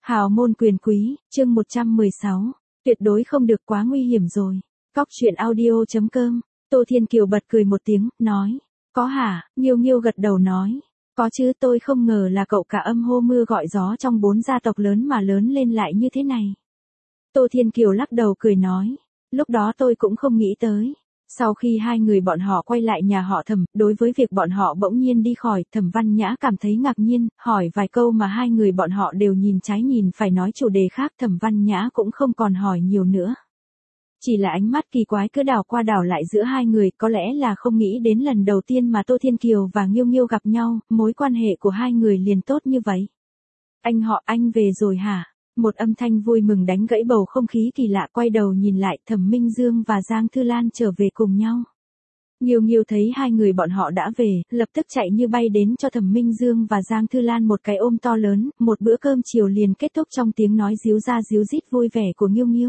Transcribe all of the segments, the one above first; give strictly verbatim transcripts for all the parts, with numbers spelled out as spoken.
Hào môn quyền quý, chương một trăm mười sáu, tuyệt đối không được quá nguy hiểm rồi. Cóc truyện audio chấm com, Tô Thiên Kiều bật cười một tiếng, nói, có hả, Nghiêu Nghiêu gật đầu nói, có chứ, tôi không ngờ là cậu cả âm hô mưa gọi gió trong bốn gia tộc lớn mà lớn lên lại như thế này. Tô Thiên Kiều lắc đầu cười nói, lúc đó tôi cũng không nghĩ tới. Sau khi hai người bọn họ quay lại nhà họ Thẩm, đối với việc bọn họ bỗng nhiên đi khỏi, Thẩm Văn Nhã cảm thấy ngạc nhiên, hỏi vài câu mà hai người bọn họ đều nhìn trái nhìn phải nói chủ đề khác, Thẩm Văn Nhã cũng không còn hỏi nhiều nữa. Chỉ là ánh mắt kỳ quái cứ đảo qua đảo lại giữa hai người, có lẽ là không nghĩ đến lần đầu tiên mà Tô Thiên Kiều và Nghiêu Nghiêu gặp nhau, mối quan hệ của hai người liền tốt như vậy. Anh họ, anh về rồi hả? Một âm thanh vui mừng đánh gãy bầu không khí kỳ lạ, quay đầu nhìn lại, Thẩm Minh Dương và Giang Thư Lan trở về cùng nhau. Nghiêu Nghiêu thấy hai người bọn họ đã về, lập tức chạy như bay đến cho Thẩm Minh Dương và Giang Thư Lan một cái ôm to lớn, một bữa cơm chiều liền kết thúc trong tiếng nói ríu ra ríu rít vui vẻ của Nghiêu Nghiêu.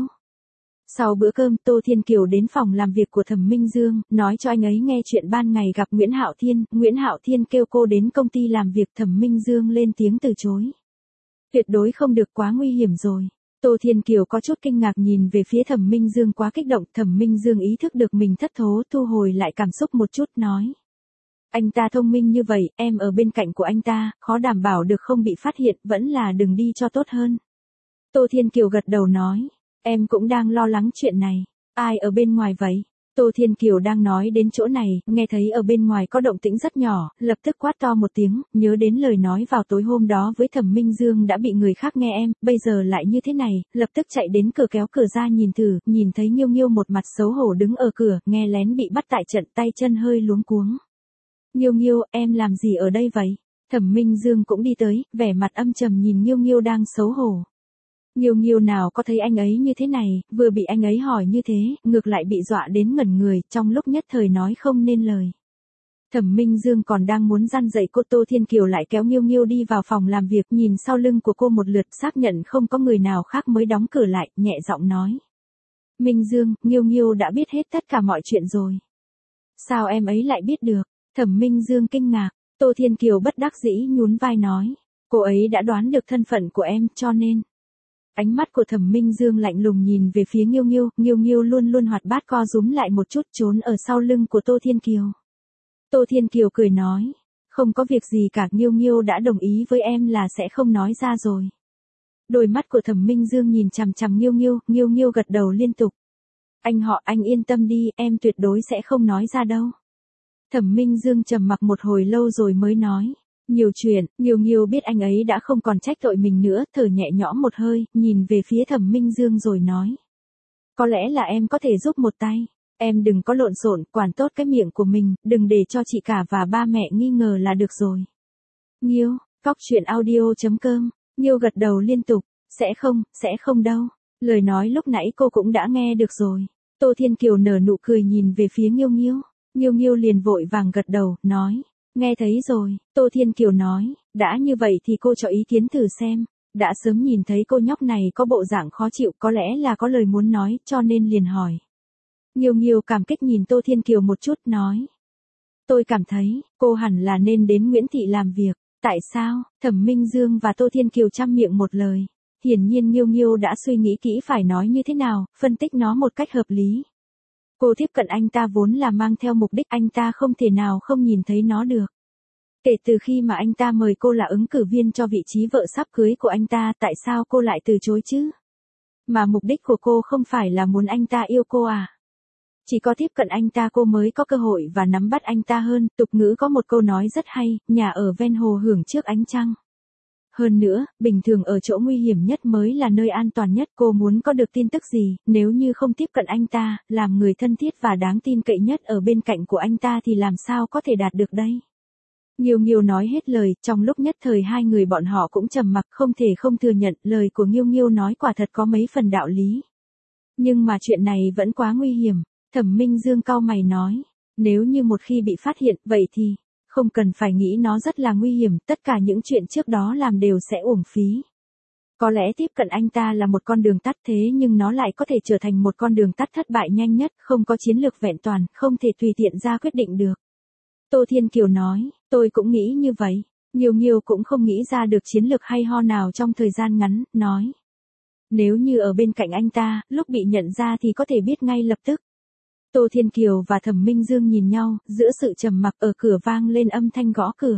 Sau bữa cơm, Tô Thiên Kiều đến phòng làm việc của Thẩm Minh Dương, nói cho anh ấy nghe chuyện ban ngày gặp Nguyễn Hạo Thiên, Nguyễn Hạo Thiên kêu cô đến công ty làm việc, Thẩm Minh Dương lên tiếng từ chối. Tuyệt đối không được, quá nguy hiểm rồi. Tô Thiên Kiều có chút kinh ngạc nhìn về phía Thẩm Minh Dương, quá kích động, Thẩm Minh Dương ý thức được mình thất thố, thu hồi lại cảm xúc một chút, nói. Anh ta thông minh như vậy, em ở bên cạnh của anh ta, khó đảm bảo được không bị phát hiện, vẫn là đừng đi cho tốt hơn. Tô Thiên Kiều gật đầu nói, em cũng đang lo lắng chuyện này, ai ở bên ngoài vậy? Tô Thiên Kiều đang nói đến chỗ này, nghe thấy ở bên ngoài có động tĩnh rất nhỏ, lập tức quát to một tiếng, nhớ đến lời nói vào tối hôm đó với Thẩm Minh Dương đã bị người khác nghe em, bây giờ lại như thế này, lập tức chạy đến cửa kéo cửa ra nhìn thử, nhìn thấy Nghiêu Nghiêu một mặt xấu hổ đứng ở cửa, nghe lén bị bắt tại trận, tay chân hơi luống cuống. Nghiêu Nghiêu, em làm gì ở đây vậy? Thẩm Minh Dương cũng đi tới, vẻ mặt âm trầm nhìn Nghiêu Nghiêu đang xấu hổ. Nghiêu Nghiêu nào có thấy anh ấy như thế này, vừa bị anh ấy hỏi như thế, ngược lại bị dọa đến ngẩn người, trong lúc nhất thời nói không nên lời. Thẩm Minh Dương còn đang muốn răn dạy cô, Tô Thiên Kiều lại kéo Nghiêu Nghiêu đi vào phòng làm việc, nhìn sau lưng của cô một lượt, xác nhận không có người nào khác mới đóng cửa lại, nhẹ giọng nói. Minh Dương, Nghiêu Nghiêu đã biết hết tất cả mọi chuyện rồi. Sao em ấy lại biết được? Thẩm Minh Dương kinh ngạc, Tô Thiên Kiều bất đắc dĩ nhún vai nói. Cô ấy đã đoán được thân phận của em, cho nên. Ánh mắt của Thẩm Minh Dương lạnh lùng nhìn về phía Nghiêu Nghiêu, Nghiêu Nghiêu luôn luôn hoạt bát co rúm lại một chút, trốn ở sau lưng của Tô Thiên Kiều. Tô Thiên Kiều cười nói, không có việc gì cả, Nghiêu Nghiêu đã đồng ý với em là sẽ không nói ra rồi. Đôi mắt của Thẩm Minh Dương nhìn chằm chằm Nghiêu Nghiêu, Nghiêu Nghiêu gật đầu liên tục. Anh họ, anh yên tâm đi, em tuyệt đối sẽ không nói ra đâu. Thẩm Minh Dương trầm mặc một hồi lâu rồi mới nói. Nhiều chuyện, Nghiêu Nghiêu biết anh ấy đã không còn trách tội mình nữa, thở nhẹ nhõm một hơi, nhìn về phía Thẩm Minh Dương rồi nói. Có lẽ là em có thể giúp một tay, em đừng có lộn xộn, quản tốt cái miệng của mình, đừng để cho chị cả và ba mẹ nghi ngờ là được rồi. Nghiêu, cóc truyện audio chấm com, Nghiêu gật đầu liên tục, sẽ không, sẽ không đâu, lời nói lúc nãy cô cũng đã nghe được rồi. Tô Thiên Kiều nở nụ cười nhìn về phía Nghiêu Nghiêu, Nghiêu Nghiêu liền vội vàng gật đầu, nói. Nghe thấy rồi, Tô Thiên Kiều nói, đã như vậy thì cô cho ý kiến thử xem, đã sớm nhìn thấy cô nhóc này có bộ dạng khó chịu, có lẽ là có lời muốn nói, cho nên liền hỏi. Nghiêu Nghiêu cảm kích nhìn Tô Thiên Kiều một chút, nói. Tôi cảm thấy, cô hẳn là nên đến Nguyễn Thị làm việc, tại sao? Thẩm Minh Dương và Tô Thiên Kiều chăm miệng một lời, hiển nhiên Nghiêu Nghiêu đã suy nghĩ kỹ phải nói như thế nào, phân tích nó một cách hợp lý. Cô tiếp cận anh ta vốn là mang theo mục đích, anh ta không thể nào không nhìn thấy nó được. Kể từ khi mà anh ta mời cô là ứng cử viên cho vị trí vợ sắp cưới của anh ta, tại sao cô lại từ chối chứ? Mà mục đích của cô không phải là muốn anh ta yêu cô à? Chỉ có tiếp cận anh ta cô mới có cơ hội và nắm bắt anh ta hơn, tục ngữ có một câu nói rất hay, nhà ở ven hồ hưởng trước ánh trăng. Hơn nữa, bình thường ở chỗ nguy hiểm nhất mới là nơi an toàn nhất, cô muốn có được tin tức gì, nếu như không tiếp cận anh ta, làm người thân thiết và đáng tin cậy nhất ở bên cạnh của anh ta thì làm sao có thể đạt được đây? Nghiêu Nghiêu nói hết lời, trong lúc nhất thời hai người bọn họ cũng trầm mặc, không thể không thừa nhận, lời của Nghiêu Nghiêu nói quả thật có mấy phần đạo lý. Nhưng mà chuyện này vẫn quá nguy hiểm, Thẩm Minh Dương cau mày nói, nếu như một khi bị phát hiện, vậy thì, không cần phải nghĩ nó rất là nguy hiểm, tất cả những chuyện trước đó làm đều sẽ uổng phí. Có lẽ tiếp cận anh ta là một con đường tắt, thế nhưng nó lại có thể trở thành một con đường tắt thất bại nhanh nhất, không có chiến lược vẹn toàn, không thể tùy tiện ra quyết định được. Tô Thiên Kiều nói, tôi cũng nghĩ như vậy. Nghiêu Nghiêu cũng không nghĩ ra được chiến lược hay ho nào trong thời gian ngắn, nói. Nếu như ở bên cạnh anh ta, lúc bị nhận ra thì có thể biết ngay lập tức. Tô Thiên Kiều và Thẩm Minh Dương nhìn nhau, giữa sự trầm mặc ở cửa vang lên âm thanh gõ cửa.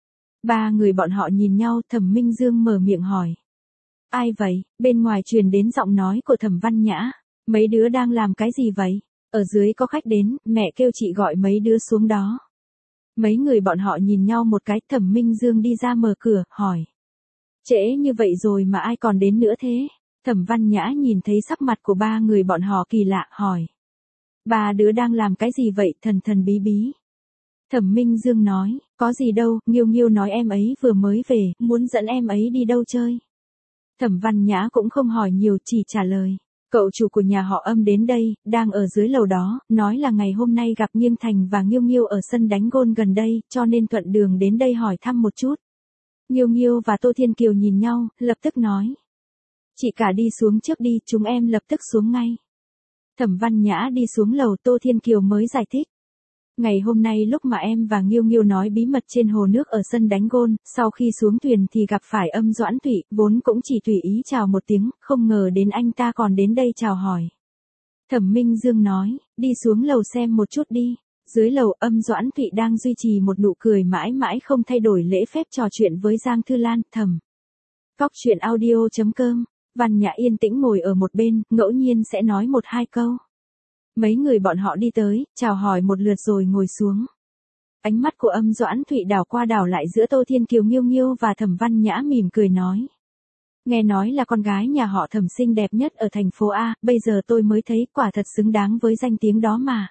Ba người bọn họ nhìn nhau, Thẩm Minh Dương mở miệng hỏi. Ai vậy? Bên ngoài truyền đến giọng nói của Thẩm Văn Nhã. Mấy đứa đang làm cái gì vậy? Ở dưới có khách đến, mẹ kêu chị gọi mấy đứa xuống đó. Mấy người bọn họ nhìn nhau một cái, Thẩm Minh Dương đi ra mở cửa, hỏi. Trễ như vậy rồi mà ai còn đến nữa thế? Thẩm Văn Nhã nhìn thấy sắc mặt của ba người bọn họ kỳ lạ, hỏi. Ba đứa đang làm cái gì vậy, thần thần bí bí? Thẩm Minh Dương nói, có gì đâu, Nghiêu Nghiêu nói em ấy vừa mới về, muốn dẫn em ấy đi đâu chơi. Thẩm Văn Nhã cũng không hỏi nhiều, chỉ trả lời. Cậu chủ của nhà họ Âm đến đây, đang ở dưới lầu đó, nói là ngày hôm nay gặp Nghiêng Thành và Nghiêu Nghiêu ở sân đánh gôn gần đây, cho nên thuận đường đến đây hỏi thăm một chút. Nghiêu Nghiêu và Tô Thiên Kiều nhìn nhau, lập tức nói. Chị cả đi xuống trước đi, chúng em lập tức xuống ngay. Thẩm Văn Nhã đi xuống lầu, Tô Thiên Kiều mới giải thích. Ngày hôm nay lúc mà em và Nghiêu Nghiêu nói bí mật trên hồ nước ở sân đánh gôn, sau khi xuống thuyền thì gặp phải Âm Doãn Thụy, vốn cũng chỉ tùy ý chào một tiếng, không ngờ đến anh ta còn đến đây chào hỏi. Thẩm Minh Dương nói, đi xuống lầu xem một chút đi. Dưới lầu, Âm Doãn Thụy đang duy trì một nụ cười mãi mãi không thay đổi, lễ phép trò chuyện với Giang Thư Lan. Thẩm. Cóc truyện audio chấm com. Văn Nhã yên tĩnh ngồi ở một bên, ngẫu nhiên sẽ nói một hai câu. Mấy người bọn họ đi tới, chào hỏi một lượt rồi ngồi xuống. Ánh mắt của Âm Doãn Thụy đảo qua đảo lại giữa Tô Thiên Kiều, Nghiêu Nghiêu và Thẩm Văn Nhã, mỉm cười nói. Nghe nói là con gái nhà họ Thẩm xinh đẹp nhất ở thành phố A, bây giờ tôi mới thấy quả thật xứng đáng với danh tiếng đó mà.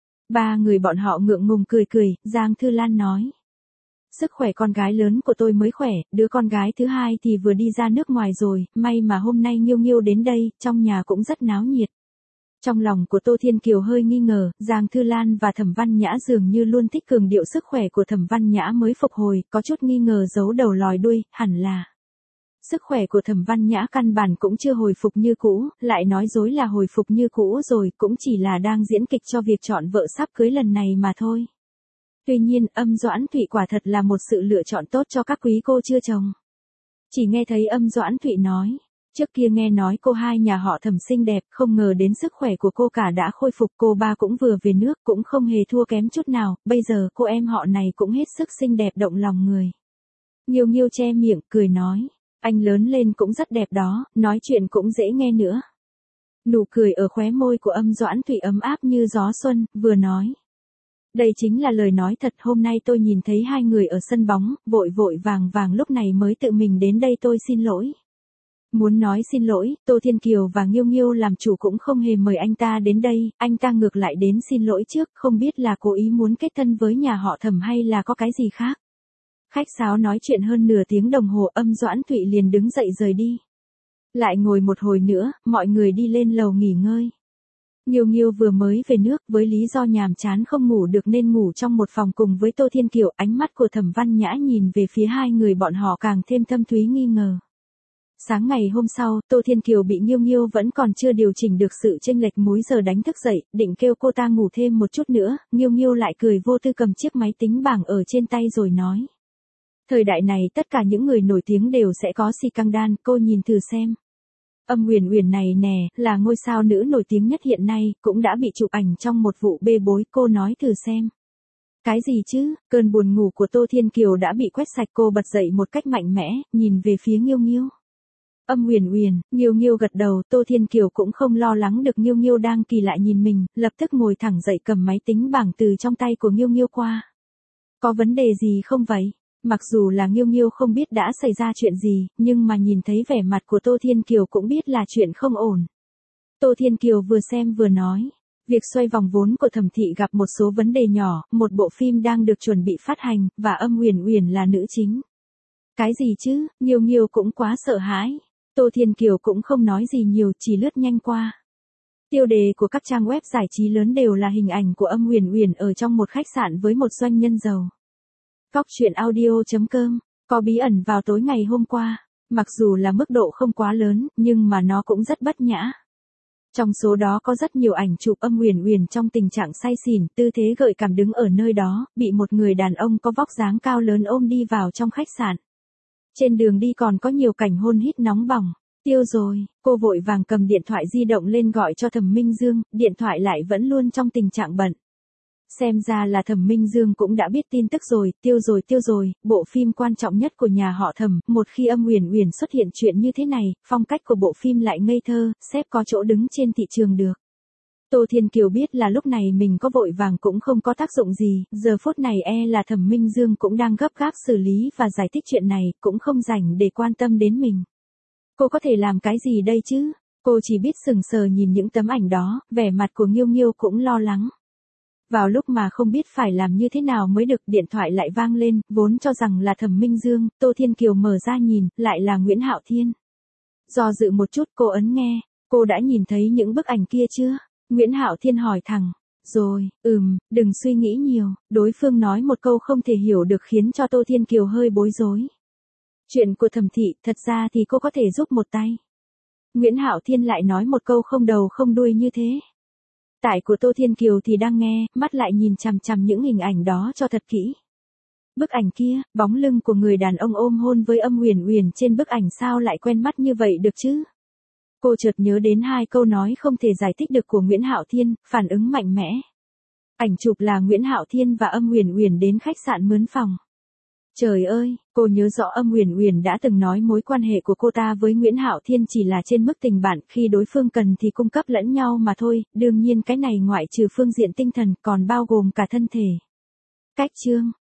Ba người bọn họ ngượng ngùng cười cười, Giang Thư Lan nói. Sức khỏe con gái lớn của tôi mới khỏe, đứa con gái thứ hai thì vừa đi ra nước ngoài rồi, may mà hôm nay Nghiêu Nghiêu đến đây, trong nhà cũng rất náo nhiệt. Trong lòng của Tô Thiên Kiều hơi nghi ngờ, Giang Thư Lan và Thẩm Văn Nhã dường như luôn thích cường điệu sức khỏe của Thẩm Văn Nhã mới phục hồi, có chút nghi ngờ giấu đầu lòi đuôi, hẳn là. Sức khỏe của Thẩm Văn Nhã căn bản cũng chưa hồi phục như cũ, lại nói dối là hồi phục như cũ rồi, cũng chỉ là đang diễn kịch cho việc chọn vợ sắp cưới lần này mà thôi. Tuy nhiên, Âm Doãn Thụy quả thật là một sự lựa chọn tốt cho các quý cô chưa chồng. Chỉ nghe thấy Âm Doãn Thụy nói. Trước kia nghe nói cô hai nhà họ Thẩm xinh đẹp, không ngờ đến sức khỏe của cô cả đã khôi phục, cô ba cũng vừa về nước, cũng không hề thua kém chút nào, bây giờ cô em họ này cũng hết sức xinh đẹp động lòng người. Nghiêu Nghiêu che miệng, cười nói, anh lớn lên cũng rất đẹp đó, nói chuyện cũng dễ nghe nữa. Nụ cười ở khóe môi của Âm Doãn Thụy ấm áp như gió xuân, vừa nói. Đây chính là lời nói thật, hôm nay tôi nhìn thấy hai người ở sân bóng, vội vội vàng vàng lúc này mới tự mình đến đây, tôi xin lỗi. Muốn nói xin lỗi, Tô Thiên Kiều và Nghiêu Nghiêu làm chủ cũng không hề mời anh ta đến đây, anh ta ngược lại đến xin lỗi trước, không biết là cố ý muốn kết thân với nhà họ Thẩm hay là có cái gì khác. Khách sáo nói chuyện hơn nửa tiếng đồng hồ, Âm Doãn Thụy liền đứng dậy rời đi. Lại ngồi một hồi nữa, mọi người đi lên lầu nghỉ ngơi. Nghiêu Nghiêu vừa mới về nước, với lý do nhàm chán không ngủ được nên ngủ trong một phòng cùng với Tô Thiên Kiều, ánh mắt của Thẩm Văn Nhã nhìn về phía hai người bọn họ càng thêm thâm thúy nghi ngờ. Sáng ngày hôm sau, Tô Thiên Kiều bị Nghiêu Nghiêu vẫn còn chưa điều chỉnh được sự chênh lệch múi giờ đánh thức dậy, định kêu cô ta ngủ thêm một chút nữa, Nghiêu Nghiêu lại cười vô tư cầm chiếc máy tính bảng ở trên tay rồi nói. Thời đại này tất cả những người nổi tiếng đều sẽ có xi căng đan, cô nhìn thử xem. Âm Uyển Uyển này nè, là ngôi sao nữ nổi tiếng nhất hiện nay, cũng đã bị chụp ảnh trong một vụ bê bối, cô nói thử xem. Cái gì chứ, cơn buồn ngủ của Tô Thiên Kiều đã bị quét sạch, cô bật dậy một cách mạnh mẽ, nhìn về phía Nghiêu Nghiêu. Âm Uyển Uyển, Nghiêu Nghiêu gật đầu, Tô Thiên Kiều cũng không lo lắng được Nghiêu Nghiêu đang kỳ lạ nhìn mình, lập tức ngồi thẳng dậy cầm máy tính bảng từ trong tay của Nghiêu Nghiêu qua. Có vấn đề gì không vậy? Mặc dù là Nghiêu Nghiêu không biết đã xảy ra chuyện gì, nhưng mà nhìn thấy vẻ mặt của Tô Thiên Kiều cũng biết là chuyện không ổn. Tô Thiên Kiều vừa xem vừa nói, việc xoay vòng vốn của Thẩm thị gặp một số vấn đề nhỏ, một bộ phim đang được chuẩn bị phát hành, và Âm Uyển Uyển là nữ chính. Cái gì chứ, Nghiêu Nghiêu cũng quá sợ hãi. Tô Thiên Kiều cũng không nói gì nhiều, chỉ lướt nhanh qua. Tiêu đề của các trang web giải trí lớn đều là hình ảnh của Âm Uyển Uyển ở trong một khách sạn với một doanh nhân giàu. Cóc truyện audio chấm com, có bí ẩn vào tối ngày hôm qua, mặc dù là mức độ không quá lớn, nhưng mà nó cũng rất bất nhã. Trong số đó có rất nhiều ảnh chụp Âm Uyển Uyển trong tình trạng say xỉn, tư thế gợi cảm đứng ở nơi đó, bị một người đàn ông có vóc dáng cao lớn ôm đi vào trong khách sạn. Trên đường đi còn có nhiều cảnh hôn hít nóng bỏng. Tiêu rồi, cô vội vàng cầm điện thoại di động lên gọi cho Thẩm Minh Dương, điện thoại lại vẫn luôn trong tình trạng bận. Xem ra là Thẩm Minh Dương cũng đã biết tin tức rồi, tiêu rồi tiêu rồi, bộ phim quan trọng nhất của nhà họ Thẩm, một khi Âm Uyển Uyển xuất hiện chuyện như thế này, phong cách của bộ phim lại ngây thơ, xếp có chỗ đứng trên thị trường được. Tô Thiên Kiều biết là lúc này mình có vội vàng cũng không có tác dụng gì, giờ phút này e là Thẩm Minh Dương cũng đang gấp gáp xử lý và giải thích chuyện này, cũng không rảnh để quan tâm đến mình. Cô có thể làm cái gì đây chứ? Cô chỉ biết sừng sờ nhìn những tấm ảnh đó, vẻ mặt của Nghiêu Nghiêu cũng lo lắng. Vào lúc mà không biết phải làm như thế nào mới được, điện thoại lại vang lên, vốn cho rằng là Thẩm Minh Dương, Tô Thiên Kiều mở ra nhìn, lại là Nguyễn Hạo Thiên. Do dự một chút cô ấn nghe, cô đã nhìn thấy những bức ảnh kia chưa? Nguyễn Hạo Thiên hỏi thẳng. Rồi, ừm, đừng suy nghĩ nhiều, đối phương nói một câu không thể hiểu được khiến cho Tô Thiên Kiều hơi bối rối. Chuyện của Thẩm thị, thật ra thì cô có thể giúp một tay. Nguyễn Hạo Thiên lại nói một câu không đầu không đuôi như thế. Tại của Tô Thiên Kiều thì đang nghe, mắt lại nhìn chằm chằm những hình ảnh đó cho thật kỹ. Bức ảnh kia, bóng lưng của người đàn ông ôm hôn với Âm Uyển Uyển trên bức ảnh sao lại quen mắt như vậy được chứ? Cô chợt nhớ đến hai câu nói không thể giải thích được của Nguyễn Hạo Thiên, phản ứng mạnh mẽ. Ảnh chụp là Nguyễn Hạo Thiên và Âm Uyển Uyển đến khách sạn mướn phòng. Trời ơi, cô nhớ rõ Âm Uyển Uyển đã từng nói mối quan hệ của cô ta với Nguyễn Hạo Thiên chỉ là trên mức tình bạn, khi đối phương cần thì cung cấp lẫn nhau mà thôi, đương nhiên cái này ngoại trừ phương diện tinh thần còn bao gồm cả thân thể. Cách chương